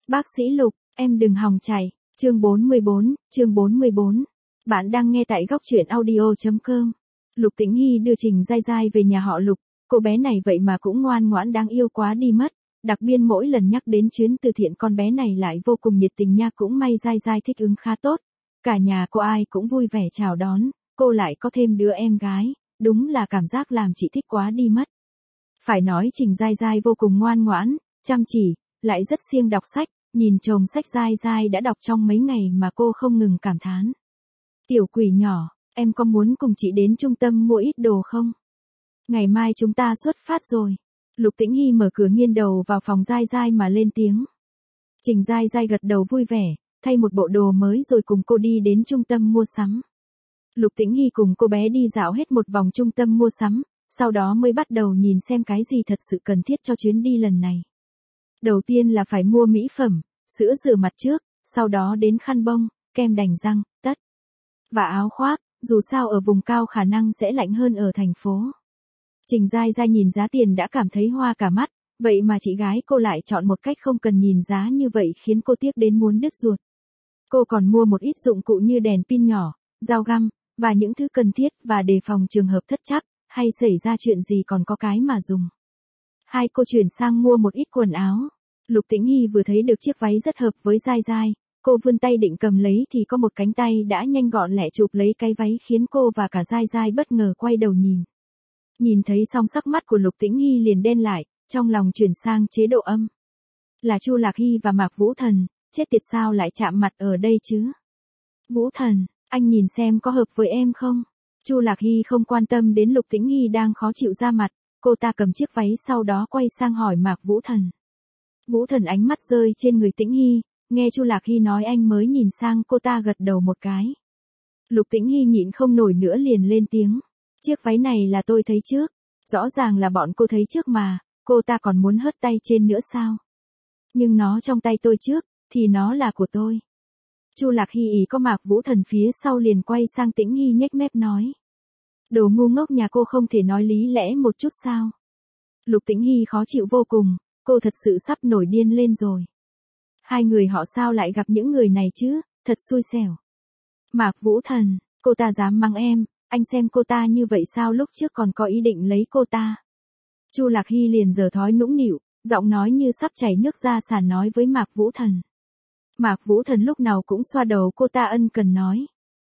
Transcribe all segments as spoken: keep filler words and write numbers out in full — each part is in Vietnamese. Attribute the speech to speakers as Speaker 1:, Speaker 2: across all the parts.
Speaker 1: Bác sĩ Lục, em đừng hòng chạy. Chương bốn mươi bốn, chương bốn mươi bốn. Bạn đang nghe tại góc truyện audio chấm com. Lục Tĩnh Hy đưa Trình Giai Giai về nhà họ Lục, cô bé này vậy mà cũng ngoan ngoãn đáng yêu quá đi mất. Đặc biệt mỗi lần nhắc đến chuyến từ thiện con bé này lại vô cùng nhiệt tình nha, cũng may Giai Giai thích ứng khá tốt. Cả nhà cô ai cũng vui vẻ chào đón, cô lại có thêm đứa em gái, đúng là cảm giác làm chị thích quá đi mất. Phải nói Trình Giai Giai vô cùng ngoan ngoãn, chăm chỉ, lại rất siêng đọc sách, nhìn chồng sách Giai Giai đã đọc trong mấy ngày mà cô không ngừng cảm thán. Tiểu quỷ nhỏ, em có muốn cùng chị đến trung tâm mua ít đồ không? Ngày mai chúng ta xuất phát rồi. Lục Tĩnh Hy mở cửa nghiêng đầu vào phòng Giai Giai mà lên tiếng. Trình Giai Giai gật đầu vui vẻ, thay một bộ đồ mới rồi cùng cô đi đến trung tâm mua sắm. Lục Tĩnh Hy cùng cô bé đi dạo hết một vòng trung tâm mua sắm, sau đó mới bắt đầu nhìn xem cái gì thật sự cần thiết cho chuyến đi lần này. Đầu tiên là phải mua mỹ phẩm, sữa rửa mặt trước, sau đó đến khăn bông, kem đánh răng, tất. Và áo khoác, dù sao ở vùng cao khả năng sẽ lạnh hơn ở thành phố. Trình Giai Giai nhìn giá tiền đã cảm thấy hoa cả mắt, vậy mà chị gái cô lại chọn một cách không cần nhìn giá như vậy khiến cô tiếc đến muốn đứt ruột. Cô còn mua một ít dụng cụ như đèn pin nhỏ, dao găm, và những thứ cần thiết và đề phòng trường hợp thất trắc, hay xảy ra chuyện gì còn có cái mà dùng. Hai cô chuyển sang mua một ít quần áo. Lục Tĩnh Hy vừa thấy được chiếc váy rất hợp với Giai Giai, cô vươn tay định cầm lấy thì có một cánh tay đã nhanh gọn lẹ chụp lấy cái váy khiến cô và cả Giai Giai bất ngờ quay đầu nhìn. Nhìn thấy xong sắc mắt của Lục Tĩnh Hy liền đen lại, trong lòng chuyển sang chế độ âm. Là Chu Lạc Hy và Mạc Vũ Thần, chết tiệt sao lại chạm mặt ở đây chứ? Vũ Thần, anh nhìn xem có hợp với em không? Chu Lạc Hy không quan tâm đến Lục Tĩnh Hy đang khó chịu ra mặt, cô ta cầm chiếc váy sau đó quay sang hỏi Mạc Vũ Thần. Vũ Thần ánh mắt rơi trên người Tĩnh Hy, nghe Chu Lạc Hy nói anh mới nhìn sang cô ta gật đầu một cái. Lục Tĩnh Hy nhịn không nổi nữa liền lên tiếng. Chiếc váy này là tôi thấy trước, rõ ràng là bọn cô thấy trước mà, cô ta còn muốn hất tay trên nữa sao? Nhưng nó trong tay tôi trước, thì nó là của tôi. Chu Lạc Hy ý có Mạc Vũ Thần phía sau liền quay sang Tĩnh Hy nhếch mép nói. Đồ ngu ngốc nhà cô không thể nói lý lẽ một chút sao? Lục Tĩnh Hy khó chịu vô cùng, cô thật sự sắp nổi điên lên rồi. Hai người họ sao lại gặp những người này chứ, thật xui xẻo. Mạc Vũ Thần, cô ta dám mắng em, anh xem cô ta như vậy sao lúc trước còn có ý định lấy cô ta. Chu Lạc Hy liền giở thói nũng nịu, giọng nói như sắp chảy nước ra sàn nói với Mạc Vũ Thần. Mạc Vũ Thần lúc nào cũng xoa đầu cô ta ân cần nói.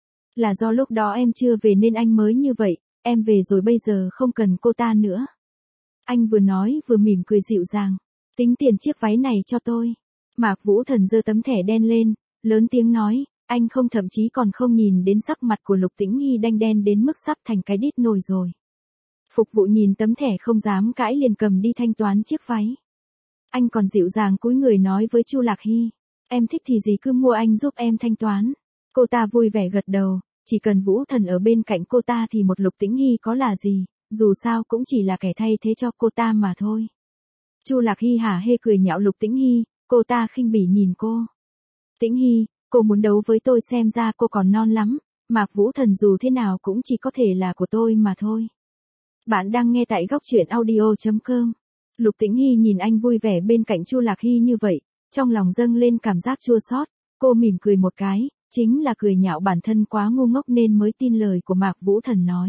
Speaker 1: Là do lúc đó em chưa về nên anh mới như vậy, em về rồi bây giờ không cần cô ta nữa. Anh vừa nói vừa mỉm cười dịu dàng. Tính tiền chiếc váy này cho tôi. Mạc Vũ Thần giơ tấm thẻ đen lên, lớn tiếng nói, anh không thậm chí còn không nhìn đến sắc mặt của Lục Tĩnh Hy đanh đen đến mức sắp thành cái đít nồi rồi. Phục vụ nhìn tấm thẻ không dám cãi liền cầm đi thanh toán chiếc váy. Anh còn dịu dàng cúi người nói với Chu Lạc Hy, em thích thì gì cứ mua anh giúp em thanh toán. Cô ta vui vẻ gật đầu, chỉ cần Vũ Thần ở bên cạnh cô ta thì một Lục Tĩnh Hy có là gì, dù sao cũng chỉ là kẻ thay thế cho cô ta mà thôi. Chu Lạc Hy hả hê cười nhạo Lục Tĩnh Hy, cô ta khinh bỉ nhìn cô. Tĩnh Hy, cô muốn đấu với tôi xem ra cô còn non lắm, Mạc Vũ Thần dù thế nào cũng chỉ có thể là của tôi mà thôi. Bạn đang nghe tại góc truyện audio chấm com. Lục Tĩnh Hy nhìn anh vui vẻ bên cạnh Chu Lạc Hy như vậy, trong lòng dâng lên cảm giác chua xót, cô mỉm cười một cái, chính là cười nhạo bản thân quá ngu ngốc nên mới tin lời của Mạc Vũ Thần nói.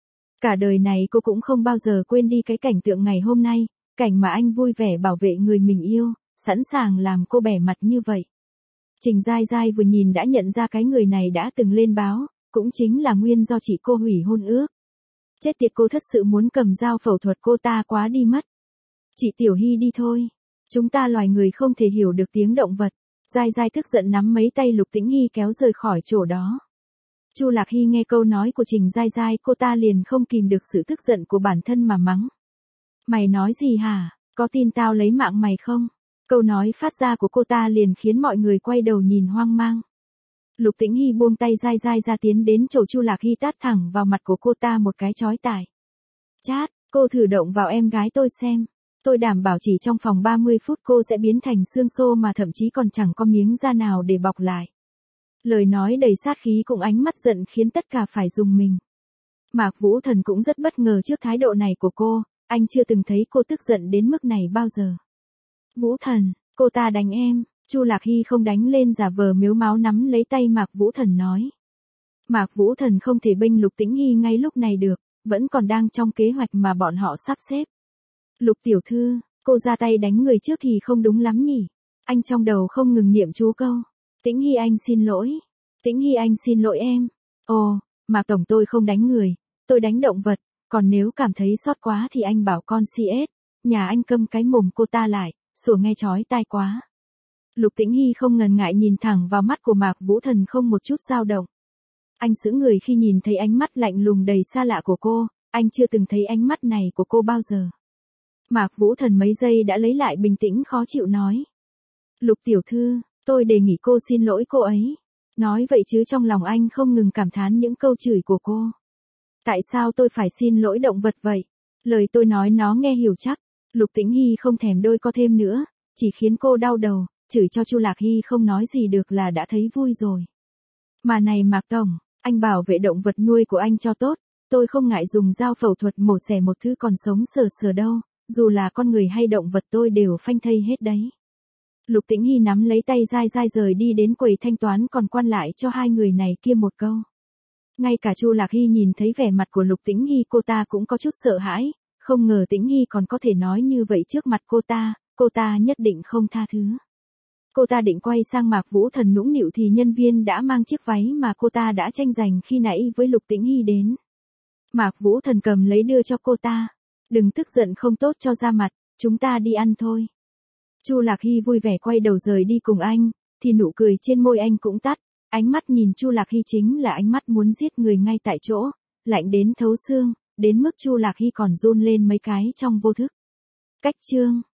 Speaker 1: Cả đời này cô cũng không bao giờ quên đi cái cảnh tượng ngày hôm nay, cảnh mà anh vui vẻ bảo vệ người mình yêu, sẵn sàng làm cô bẻ mặt như vậy. Trình Giai Giai vừa nhìn đã nhận ra cái người này đã từng lên báo, cũng chính là nguyên do chị cô hủy hôn ước. Chết tiệt, cô thật sự muốn cầm dao phẫu thuật cô ta quá đi mất. Chị Tiểu Hy đi thôi. Chúng ta loài người không thể hiểu được tiếng động vật. Giai Giai tức giận nắm mấy tay Lục Tĩnh Hy kéo rời khỏi chỗ đó. Chu Lạc Hy nghe câu nói của Trình Giai Giai, cô ta liền không kìm được sự tức giận của bản thân mà mắng. Mày nói gì hả? Có tin tao lấy mạng mày không? Câu nói phát ra của cô ta liền khiến mọi người quay đầu nhìn hoang mang. Lục Tĩnh Hy buông tay Giai Giai ra tiến đến chỗ Chu Lạc Hy tát thẳng vào mặt của cô ta một cái chói tai. Chát, cô thử động vào em gái tôi xem. Tôi đảm bảo chỉ trong vòng ba mươi phút cô sẽ biến thành xương xô mà thậm chí còn chẳng có miếng da nào để bọc lại. Lời nói đầy sát khí cùng ánh mắt giận khiến tất cả phải rùng mình. Mạc Vũ Thần cũng rất bất ngờ trước thái độ này của cô, anh chưa từng thấy cô tức giận đến mức này bao giờ. Vũ Thần, cô ta đánh em, Chu Lạc Hy không đánh lên giả vờ mếu máo nắm lấy tay Mạc Vũ Thần nói. Mạc Vũ Thần không thể bênh Lục Tĩnh Hy ngay lúc này được, vẫn còn đang trong kế hoạch mà bọn họ sắp xếp. Lục tiểu thư, cô ra tay đánh người trước thì không đúng lắm nhỉ. Anh trong đầu không ngừng niệm chú câu. Tĩnh Hy anh xin lỗi. Tĩnh Hy anh xin lỗi em. Ồ, Mạc tổng tôi không đánh người, tôi đánh động vật, còn nếu cảm thấy sót quá thì anh bảo con xê ét, nhà anh câm cái mồm cô ta lại, sủa nghe chói tai quá. Lục Tĩnh Hy không ngần ngại nhìn thẳng vào mắt của Mạc Vũ Thần không một chút dao động. Anh sững người khi nhìn thấy ánh mắt lạnh lùng đầy xa lạ của cô, anh chưa từng thấy ánh mắt này của cô bao giờ. Mạc Vũ Thần mấy giây đã lấy lại bình tĩnh khó chịu nói. Lục tiểu thư, tôi đề nghị cô xin lỗi cô ấy. Nói vậy chứ trong lòng anh không ngừng cảm thán những câu chửi của cô. Tại sao tôi phải xin lỗi động vật vậy? Lời tôi nói nó nghe hiểu chắc. Lục Tĩnh Hy không thèm đôi co thêm nữa, chỉ khiến cô đau đầu, chửi cho Chu Lạc Hy không nói gì được là đã thấy vui rồi. Mà này Mạc tổng, anh bảo vệ động vật nuôi của anh cho tốt, tôi không ngại dùng dao phẫu thuật mổ xẻ một thứ còn sống sờ sờ đâu, dù là con người hay động vật tôi đều phanh thây hết đấy. Lục Tĩnh Hy nắm lấy tay dai dai rời đi đến quầy thanh toán còn quan lại cho hai người này kia một câu. Ngay cả Chu Lạc Hy nhìn thấy vẻ mặt của Lục Tĩnh Hy cô ta cũng có chút sợ hãi, không ngờ Tĩnh Hy còn có thể nói như vậy trước mặt cô ta, cô ta nhất định không tha thứ. Cô ta định quay sang Mạc Vũ Thần nũng nịu thì nhân viên đã mang chiếc váy mà cô ta đã tranh giành khi nãy với Lục Tĩnh Hy đến. Mạc Vũ Thần cầm lấy đưa cho cô ta. Đừng tức giận không tốt cho da mặt, chúng ta đi ăn thôi. Chu Lạc Hy vui vẻ quay đầu rời đi cùng anh, thì nụ cười trên môi anh cũng tắt, ánh mắt nhìn Chu Lạc Hy chính là ánh mắt muốn giết người ngay tại chỗ, lạnh đến thấu xương, đến mức Chu Lạc Hy còn run lên mấy cái trong vô thức. Cách chương